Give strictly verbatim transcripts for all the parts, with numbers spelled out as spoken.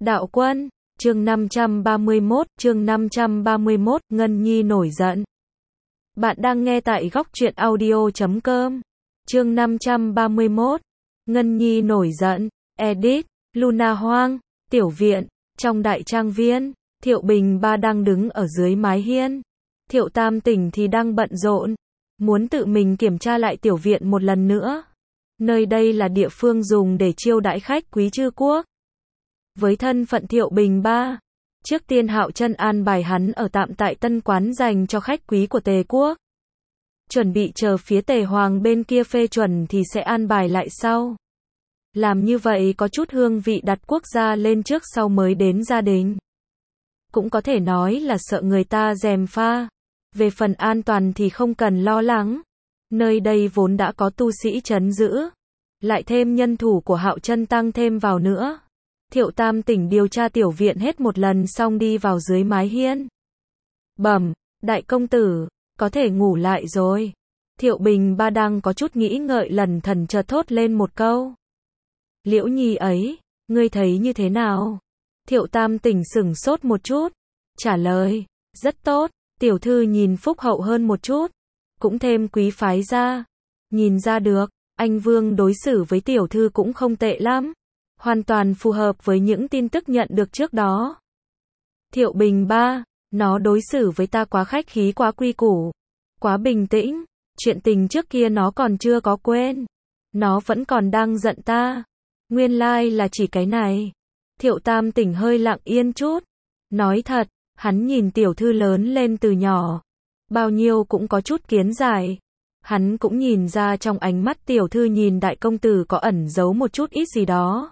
Đạo Quân, chương năm trăm ba mươi mốt, chương năm trăm ba mươi mốt, Ngân Nhi nổi giận. Bạn đang nghe tại góc truyện audio chấm com. Chương năm trăm ba mươi mốt, Ngân Nhi nổi giận. Edit, Luna Hoang, tiểu viện, trong đại trang viên, Thiệu Bình Ba đang đứng ở dưới mái hiên. Thiệu Tam Tỉnh thì đang bận rộn, muốn tự mình kiểm tra lại tiểu viện một lần nữa. Nơi đây là địa phương dùng để chiêu đãi khách quý chư quốc. Với thân phận Thiệu Bình Ba, trước tiên Hạo Chân an bài hắn ở tạm tại tân quán dành cho khách quý của Tề quốc. Chuẩn bị chờ phía Tề Hoàng bên kia phê chuẩn thì sẽ an bài lại sau. Làm như vậy có chút hương vị đặt quốc gia lên trước sau mới đến gia đình. Cũng có thể nói là sợ người ta gièm pha. Về phần an toàn thì không cần lo lắng. Nơi đây vốn đã có tu sĩ trấn giữ. Lại thêm nhân thủ của Hạo Chân tăng thêm vào nữa. Thiệu Tam Tỉnh điều tra tiểu viện hết một lần xong đi vào dưới mái hiên. Bẩm, đại công tử, có thể ngủ lại rồi. Thiệu Bình Ba đang có chút nghĩ ngợi lần thần chợt thốt lên một câu. Liễu Nhi ấy, ngươi thấy như thế nào? Thiệu Tam Tỉnh sửng sốt một chút. Trả lời, rất tốt, tiểu thư nhìn phúc hậu hơn một chút. Cũng thêm quý phái ra. Nhìn ra được, anh Vương đối xử với tiểu thư cũng không tệ lắm. Hoàn toàn phù hợp với những tin tức nhận được trước đó. Thiệu Bình Ba, nó đối xử với ta quá khách khí quá quy củ. Quá bình tĩnh, chuyện tình trước kia nó còn chưa có quên. Nó vẫn còn đang giận ta. Nguyên lai là chỉ cái này. Thiệu Tam Tỉnh hơi lặng yên chút. Nói thật, hắn nhìn tiểu thư lớn lên từ nhỏ. Bao nhiêu cũng có chút kiến giải. Hắn cũng nhìn ra trong ánh mắt tiểu thư nhìn đại công tử có ẩn giấu một chút ít gì đó.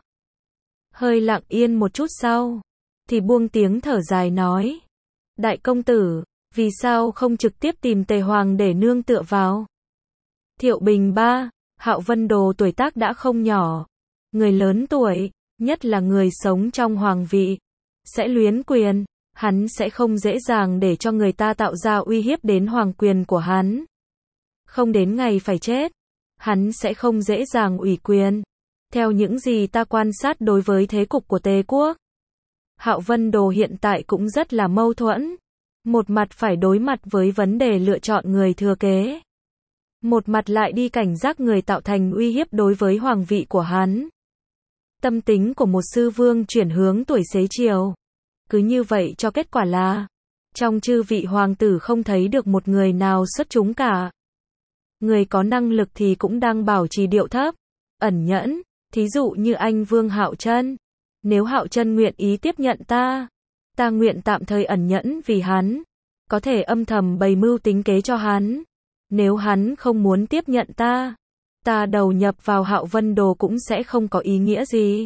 Hơi lặng yên một chút sau, thì buông tiếng thở dài nói. Đại công tử, vì sao không trực tiếp tìm Tề Hoàng để nương tựa vào? Thiệu Bình Ba, Hạo Vân Đồ tuổi tác đã không nhỏ. Người lớn tuổi, nhất là người sống trong hoàng vị, sẽ luyến quyền. Hắn sẽ không dễ dàng để cho người ta tạo ra uy hiếp đến hoàng quyền của hắn. Không đến ngày phải chết, hắn sẽ không dễ dàng ủy quyền. Theo những gì ta quan sát đối với thế cục của Tề quốc, Hạo Vân Đồ hiện tại cũng rất là mâu thuẫn. Một mặt phải đối mặt với vấn đề lựa chọn người thừa kế. Một mặt lại đi cảnh giác người tạo thành uy hiếp đối với hoàng vị của hắn. Tâm tính của một sư vương chuyển hướng tuổi xế chiều. Cứ như vậy cho kết quả là, trong chư vị hoàng tử không thấy được một người nào xuất chúng cả. Người có năng lực thì cũng đang bảo trì điệu thấp, ẩn nhẫn. Thí dụ như anh Vương Hạo Chân. Nếu Hạo Chân nguyện ý tiếp nhận ta, ta nguyện tạm thời ẩn nhẫn vì hắn. Có thể âm thầm bày mưu tính kế cho hắn. Nếu hắn không muốn tiếp nhận ta, ta đầu nhập vào Hạo Vân Đồ cũng sẽ không có ý nghĩa gì.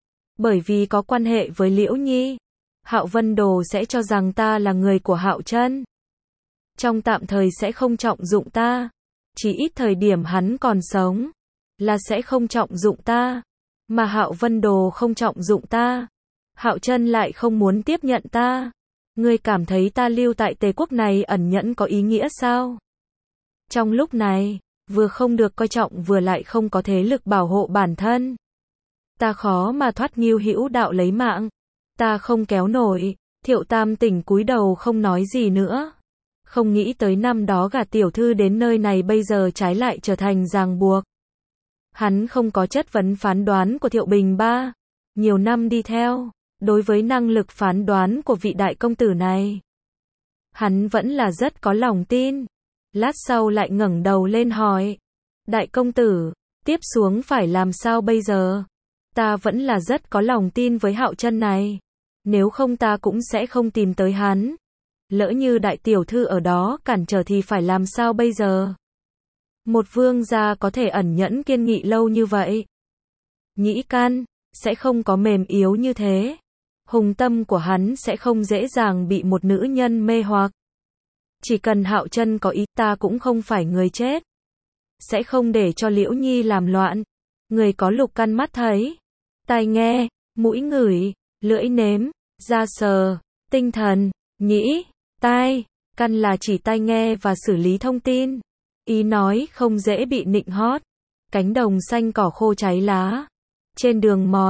Bởi vì có quan hệ với Liễu Nhi, Hạo Vân Đồ sẽ cho rằng ta là người của Hạo Chân. Trong tạm thời sẽ không trọng dụng ta. Chỉ ít thời điểm hắn còn sống, là sẽ không trọng dụng ta. Mà Hạo Vân Đồ không trọng dụng ta, Hạo Chân lại không muốn tiếp nhận ta. Ngươi cảm thấy ta lưu tại Tề quốc này ẩn nhẫn có ý nghĩa sao? Trong lúc này, vừa không được coi trọng vừa lại không có thế lực bảo hộ bản thân. Ta khó mà thoát Ngưu Hữu đạo lấy mạng. Ta không kéo nổi. Thiệu Tam Tỉnh cúi đầu không nói gì nữa. Không nghĩ tới năm đó gả tiểu thư đến nơi này bây giờ trái lại trở thành ràng buộc. Hắn không có chất vấn phán đoán của Thiệu Bình Ba. Nhiều năm đi theo, đối với năng lực phán đoán của vị đại công tử này, hắn vẫn là rất có lòng tin. Lát sau lại ngẩng đầu lên hỏi. Đại công tử, tiếp xuống phải làm sao bây giờ? Ta vẫn là rất có lòng tin với Hạo Chân này. Nếu không ta cũng sẽ không tìm tới hắn. Lỡ như đại tiểu thư ở đó cản trở thì phải làm sao bây giờ? Một vương gia có thể ẩn nhẫn kiên nghị lâu như vậy. Nhĩ can, sẽ không có mềm yếu như thế. Hùng tâm của hắn sẽ không dễ dàng bị một nữ nhân mê hoặc. Chỉ cần Hạo Chân có ý ta cũng không phải người chết. Sẽ không để cho Liễu Nhi làm loạn. Người có lục căn mắt thấy, tai nghe, mũi ngửi, lưỡi nếm, da sờ, tinh thần, nhĩ, tai, căn là chỉ tai nghe và xử lý thông tin. Ý nói không dễ bị nịnh hót. Cánh đồng xanh cỏ khô cháy lá. Trên đường mòn,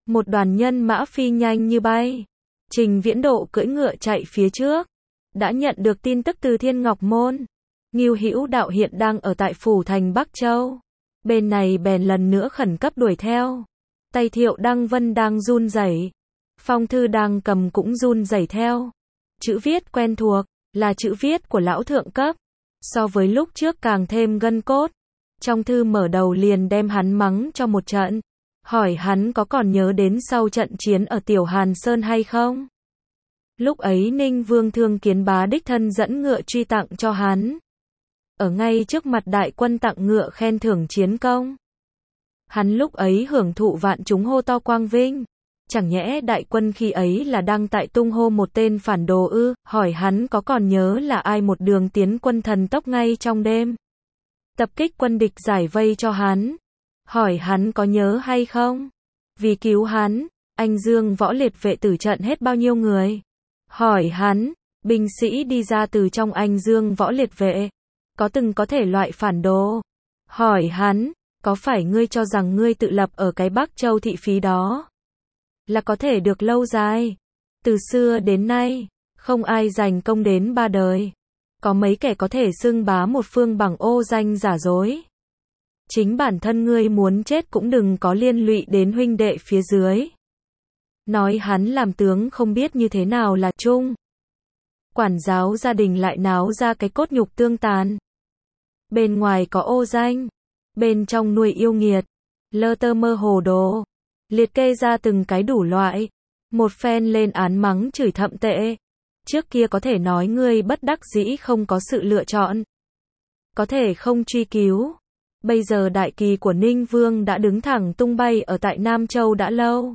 Một đoàn nhân mã phi nhanh như bay. Trình Viễn Độ cưỡi ngựa chạy phía trước. Đã nhận được tin tức từ Thiên Ngọc Môn. Ngưu Hữu Đạo hiện đang ở tại phủ thành Bắc Châu. Bên này bèn lần nữa khẩn cấp đuổi theo. Tay Thiệu Đăng Vân đang run rẩy. Phong thư đang cầm cũng run rẩy theo. Chữ viết quen thuộc, là chữ viết của lão thượng cấp. So với lúc trước càng thêm gân cốt. Trong thư mở đầu liền đem hắn mắng cho một trận. Hỏi hắn có còn nhớ đến sau trận chiến ở Tiểu Hàn Sơn hay không? Lúc ấy Ninh Vương Thương Kiến Bá đích thân dẫn ngựa truy tặng cho hắn. Ở ngay trước mặt đại quân tặng ngựa khen thưởng chiến công. Hắn lúc ấy hưởng thụ vạn chúng hô to quang vinh. Chẳng nhẽ đại quân khi ấy là đang tại tung hô một tên phản đồ ư? Hỏi hắn có còn nhớ là ai một đường tiến quân thần tốc ngay trong đêm. Tập kích quân địch giải vây cho hắn. Hỏi hắn có nhớ hay không? Vì cứu hắn, anh Dương võ liệt vệ tử trận hết bao nhiêu người? Hỏi hắn, binh sĩ đi ra từ trong anh Dương võ liệt vệ, có từng có thể loại phản đồ? Hỏi hắn, có phải ngươi cho rằng ngươi tự lập ở cái Bắc Châu thị phí đó là có thể được lâu dài? Từ xưa đến nay, không ai giành công đến ba đời. Có mấy kẻ có thể xưng bá một phương bằng ô danh giả dối. Chính bản thân ngươi muốn chết cũng đừng có liên lụy đến huynh đệ phía dưới. Nói hắn làm tướng không biết như thế nào là trung. Quản giáo gia đình lại náo ra cái cốt nhục tương tàn. Bên ngoài có ô danh, bên trong nuôi yêu nghiệt, lơ tơ mơ hồ đồ. Liệt kê ra từng cái đủ loại. Một phen lên án mắng chửi thậm tệ. Trước kia có thể nói ngươi bất đắc dĩ không có sự lựa chọn. Có thể không truy cứu. Bây giờ đại kỳ của Ninh Vương đã đứng thẳng tung bay ở tại Nam Châu đã lâu.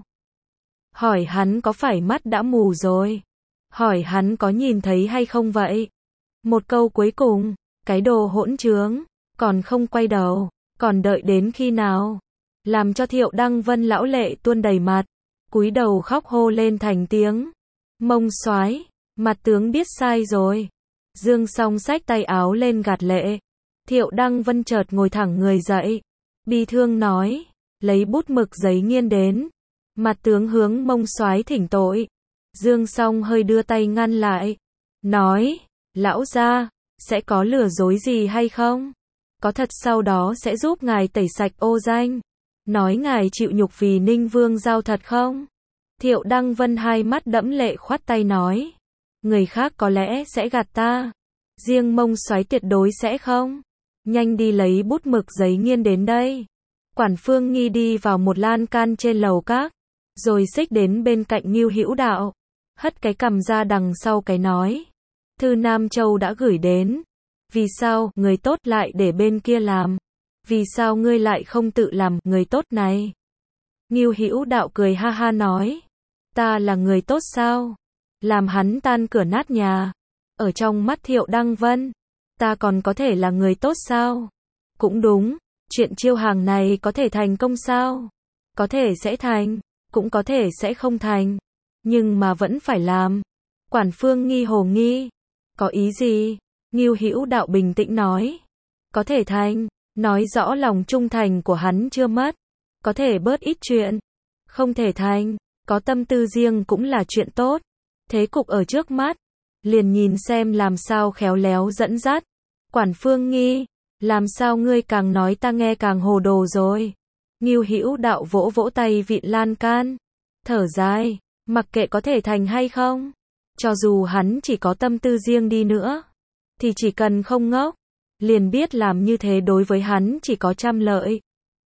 Hỏi hắn có phải mắt đã mù rồi? Hỏi hắn có nhìn thấy hay không vậy? Một câu cuối cùng, cái đồ hỗn trướng, còn không quay đầu, còn đợi đến khi nào? Làm cho Thiệu Đăng Vân lão lệ tuôn đầy mặt, cúi đầu khóc hô lên thành tiếng. Mông soái, mặt tướng biết sai rồi. Dương Song xách tay áo lên gạt lệ. Thiệu Đăng Vân chợt ngồi thẳng người dậy, bi thương nói, lấy bút mực giấy nghiên đến. Mặt tướng hướng Mông soái thỉnh tội. Dương Song hơi đưa tay ngăn lại, nói, lão gia, sẽ có lừa dối gì hay không? Có thật sau đó sẽ giúp ngài tẩy sạch ô danh. Nói ngài chịu nhục vì Ninh Vương giao thật không? Thiệu Đăng Vân hai mắt đẫm lệ khoát tay nói, người khác có lẽ sẽ gạt ta, riêng Mông soái tuyệt đối sẽ không. Nhanh đi lấy bút mực giấy nghiên đến đây. Quản Phương Nghi đi vào một lan can trên lầu các, rồi xích đến bên cạnh Ngưu Hữu Đạo, hất cái cằm ra đằng sau cái nói, thư Nam Châu đã gửi đến. Vì sao người tốt lại để bên kia làm? Vì sao ngươi lại không tự làm người tốt này? Ngưu Hữu Đạo cười ha ha nói, ta là người tốt sao? Làm hắn tan cửa nát nhà. Ở trong mắt Thiệu Đăng Vân, ta còn có thể là người tốt sao? Cũng đúng, chuyện chiêu hàng này có thể thành công sao? Có thể sẽ thành, cũng có thể sẽ không thành, nhưng mà vẫn phải làm. Quản Phương Nghi hồ nghi, có ý gì? Ngưu Hữu Đạo bình tĩnh nói, có thể thành, nói rõ lòng trung thành của hắn chưa mất, có thể bớt ít chuyện. Không thể thành, có tâm tư riêng cũng là chuyện tốt. Thế cục ở trước mắt, liền nhìn xem làm sao khéo léo dẫn dắt. Quản Phương Nghi, làm sao ngươi càng nói ta nghe càng hồ đồ rồi? Ngưu Hữu Đạo vỗ vỗ tay vịn lan can, thở dài, mặc kệ có thể thành hay không, cho dù hắn chỉ có tâm tư riêng đi nữa, thì chỉ cần không ngốc, liền biết làm như thế đối với hắn chỉ có trăm lợi,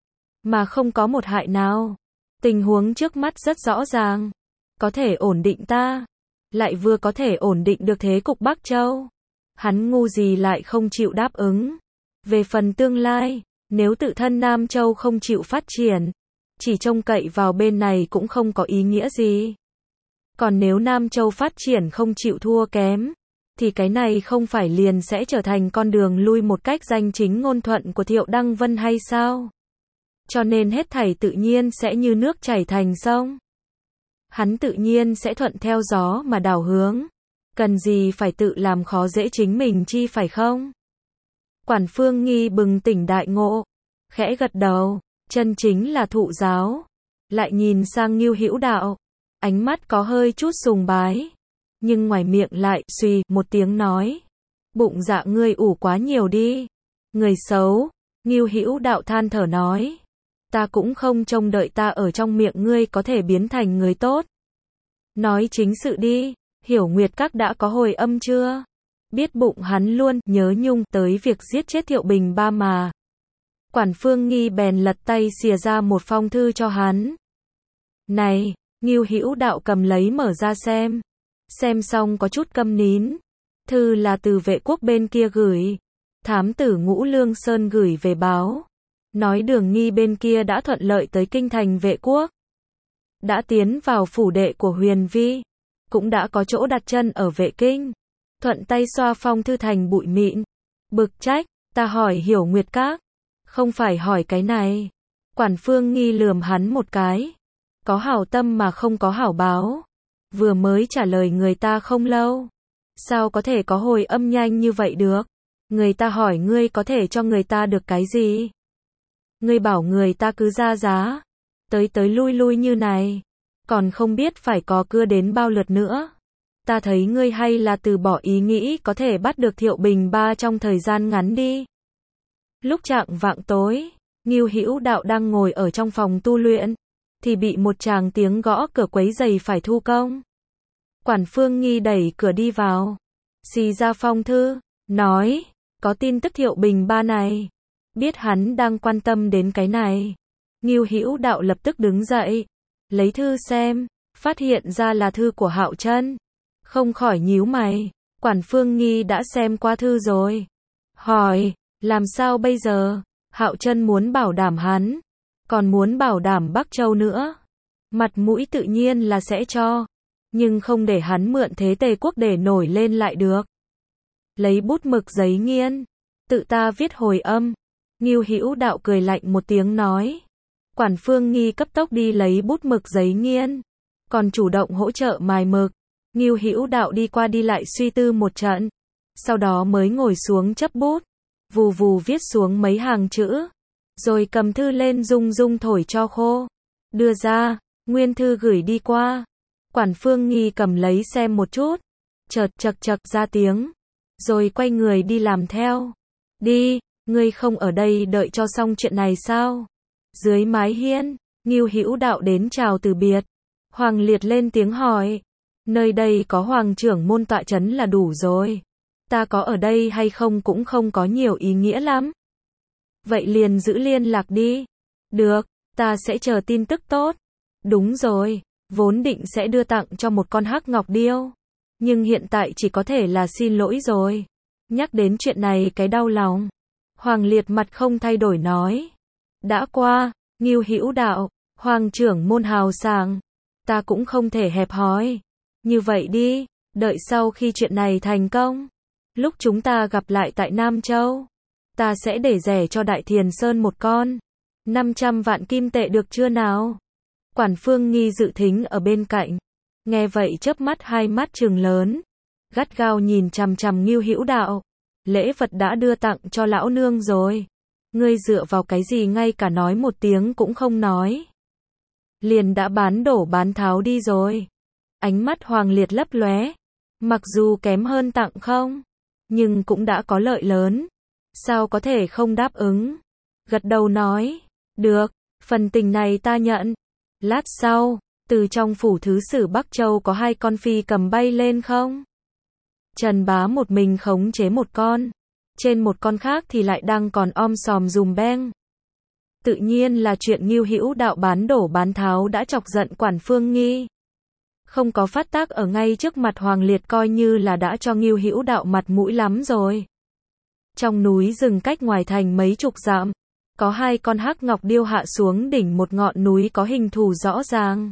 mà không có một hại nào. Tình huống trước mắt rất rõ ràng, có thể ổn định ta, lại vừa có thể ổn định được thế cục Bắc Châu. Hắn ngu gì lại không chịu đáp ứng. Về phần tương lai, nếu tự thân Nam Châu không chịu phát triển, chỉ trông cậy vào bên này cũng không có ý nghĩa gì. Còn nếu Nam Châu phát triển không chịu thua kém, thì cái này không phải liền sẽ trở thành con đường lui một cách danh chính ngôn thuận của Thiệu Đăng Vân hay sao? Cho nên hết thảy tự nhiên sẽ như nước chảy thành sông. Hắn tự nhiên sẽ thuận theo gió mà đảo hướng. Cần gì phải tự làm khó dễ chính mình chi phải không? Quản Phương Nghi bừng tỉnh đại ngộ, khẽ gật đầu, chân chính là thụ giáo. lại nhìn sang Ngưu Hữu Đạo, ánh mắt có hơi chút sùng bái, nhưng ngoài miệng lại suy một tiếng nói, bụng dạ ngươi ủ quá nhiều đi, người xấu. Ngưu Hữu Đạo than thở nói, ta cũng không trông đợi ta ở trong miệng ngươi có thể biến thành người tốt. Nói chính sự đi, Hiểu Nguyệt Các đã có hồi âm chưa? Biết bụng hắn luôn nhớ nhung tới việc giết chết Thiệu Bình Ba mà. Quản Phương Nghi bèn lật tay xìa ra một phong thư cho hắn. Này, Ngưu Hữu Đạo cầm lấy mở ra xem. Xem xong có chút câm nín. Thư là từ Vệ Quốc bên kia gửi. Thám tử Ngũ Lương Sơn gửi về báo. Nói Đường Nghi bên kia đã thuận lợi tới kinh thành Vệ Quốc. Đã tiến vào phủ đệ của Huyền Vi. Cũng đã có chỗ đặt chân ở Vệ Kinh. Thuận tay xoa phong thư thành bụi mịn. Bực trách, ta hỏi Hiểu Nguyệt Các. Không phải hỏi cái này. Quản Phương Nghi lườm hắn một cái. Có hảo tâm mà không có hảo báo. Vừa mới trả lời người ta không lâu. Sao có thể có hồi âm nhanh như vậy được? Người ta hỏi ngươi có thể cho người ta được cái gì? Ngươi bảo người ta cứ ra giá. Tới tới lui lui như này. Còn không biết phải có cưa đến bao lượt nữa. Ta thấy ngươi hay là từ bỏ ý nghĩ có thể bắt được Thiệu Bình Ba trong thời gian ngắn đi. Lúc chạng vạng tối, Ngưu Hữu Đạo đang ngồi ở trong phòng tu luyện, thì bị một tràng tiếng gõ cửa quấy rầy phải thu công. Quản Phương Nghi đẩy cửa đi vào, xì ra phong thư, nói, có tin tức Thiệu Bình Ba này. Biết hắn đang quan tâm đến cái này. Ngưu Hữu Đạo lập tức đứng dậy, lấy thư xem, phát hiện ra là thư của Hạo Trân. Không khỏi nhíu mày, Quản Phương Nghi đã xem qua thư rồi. Hỏi, làm sao bây giờ? Hạo Trân muốn bảo đảm hắn, còn muốn bảo đảm Bắc Châu nữa. Mặt mũi tự nhiên là sẽ cho, nhưng không để hắn mượn thế Tề Quốc để nổi lên lại được. Lấy bút mực giấy nghiên, tự ta viết hồi âm. Ngưu Hữu Đạo cười lạnh một tiếng nói. Quản Phương Nghi cấp tốc đi lấy bút mực giấy nghiên, còn chủ động hỗ trợ mài mực. Ngưu Hữu Đạo đi qua đi lại suy tư một trận, sau đó mới ngồi xuống chấp bút, vù vù viết xuống mấy hàng chữ, rồi cầm thư lên rung rung thổi cho khô, đưa ra, nguyên thư gửi đi qua. Quản Phương Nghi cầm lấy xem một chút, chợt chật chật ra tiếng, rồi quay người đi làm theo. Đi, ngươi không ở đây đợi cho xong chuyện này sao? Dưới mái hiên, Ngưu Hữu Đạo đến chào từ biệt. Hoàng Liệt lên tiếng hỏi, nơi đây có hoàng trưởng môn tọa chấn là đủ rồi. Ta có ở đây hay không cũng không có nhiều ý nghĩa lắm. Vậy liền giữ liên lạc đi. Được, ta sẽ chờ tin tức tốt. Đúng rồi, vốn định sẽ đưa tặng cho một con hắc ngọc điêu. Nhưng hiện tại chỉ có thể là xin lỗi rồi. Nhắc đến chuyện này cái đau lòng. Hoàng Liệt mặt không thay đổi nói. Đã qua, Ngưu Hữu Đạo, hoàng trưởng môn hào sảng. Ta cũng không thể hẹp hòi. Như vậy đi, đợi sau khi chuyện này thành công, lúc chúng ta gặp lại tại Nam Châu, ta sẽ để rẻ cho Đại Thiền Sơn một con. năm trăm vạn kim tệ được chưa nào? Quản Phương Nghi dự thính ở bên cạnh. Nghe vậy chớp mắt hai mắt trừng lớn. Gắt gao nhìn chằm chằm Ngưu Hữu Đạo. Lễ vật đã đưa tặng cho lão nương rồi. Ngươi dựa vào cái gì ngay cả nói một tiếng cũng không nói. Liền đã bán đổ bán tháo đi rồi. Ánh mắt Hoàng Liệt lấp lóe. Mặc dù kém hơn tặng không, nhưng cũng đã có lợi lớn. Sao có thể không đáp ứng? Gật đầu nói. Được, phần tình này ta nhận. Lát sau, từ trong phủ thứ sử Bắc Châu có hai con phi cầm bay lên không? Trần Bá một mình khống chế một con. Trên một con khác thì lại đang còn om sòm dùm beng. Tự nhiên là chuyện Ngưu Hữu Đạo bán đổ bán tháo đã chọc giận Quản Phương Nghi. Không có phát tác ở ngay trước mặt Hoàng Liệt coi như là đã cho Ngưu Hữu Đạo mặt mũi lắm rồi. Trong núi rừng cách ngoài thành mấy chục dặm, có hai con hắc ngọc điêu hạ xuống đỉnh một ngọn núi có hình thù rõ ràng.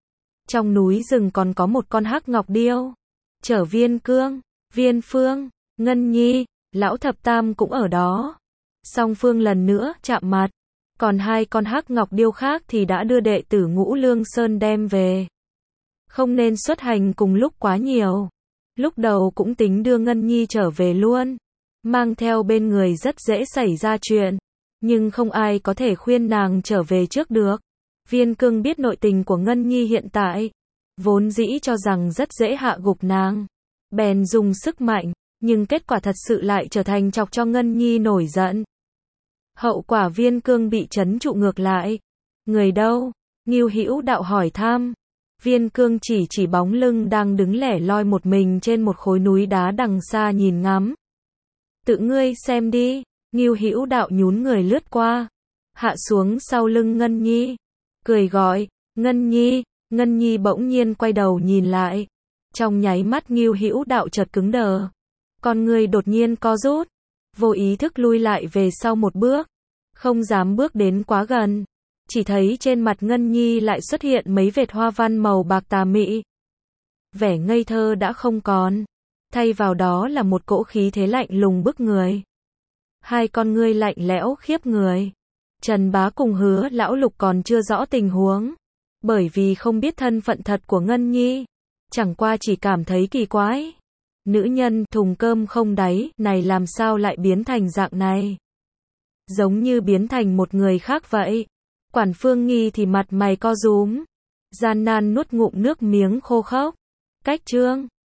Trong núi rừng còn có một con hắc ngọc điêu, chở Viên Cương, Viên Phương, Ngân Nhi, Lão Thập Tam cũng ở đó. Song phương lần nữa chạm mặt, còn hai con hắc ngọc điêu khác thì đã đưa đệ tử Ngũ Lương Sơn đem về. Không nên xuất hành cùng lúc quá nhiều. Lúc đầu cũng tính đưa Ngân Nhi trở về luôn. Mang theo bên người rất dễ xảy ra chuyện. Nhưng không ai có thể khuyên nàng trở về trước được. Viên Cương biết nội tình của Ngân Nhi hiện tại, vốn dĩ cho rằng rất dễ hạ gục nàng, bèn dùng sức mạnh, nhưng kết quả thật sự lại trở thành chọc cho Ngân Nhi nổi giận. Hậu quả Viên Cương bị trấn trụ ngược lại. Người đâu? Ngưu Hữu Đạo hỏi thăm. Viên Cương chỉ chỉ bóng lưng đang đứng lẻ loi một mình trên một khối núi đá đằng xa nhìn ngắm. Tự ngươi xem đi. Ngưu Hữu Đạo nhún người lướt qua, hạ xuống sau lưng Ngân Nhi, cười gọi, Ngân Nhi. Ngân Nhi bỗng nhiên quay đầu nhìn lại. Trong nháy mắt Ngưu Hữu Đạo chợt cứng đờ, con người đột nhiên co rút, vô ý thức lui lại về sau một bước, không dám bước đến quá gần. Chỉ thấy trên mặt Ngân Nhi lại xuất hiện mấy vệt hoa văn màu bạc tà mị. Vẻ ngây thơ đã không còn, thay vào đó là một cỗ khí thế lạnh lùng bức người. Hai con ngươi lạnh lẽo khiếp người. Trần Bá cùng Hứa Lão Lục còn chưa rõ tình huống, bởi vì không biết thân phận thật của Ngân Nhi, chẳng qua chỉ cảm thấy kỳ quái. Nữ nhân thùng cơm không đáy này làm sao lại biến thành dạng này? Giống như biến thành một người khác vậy. Quản Phương Nghi thì mặt mày co rúm, gian nan nuốt ngụm nước miếng khô khốc. Cách chương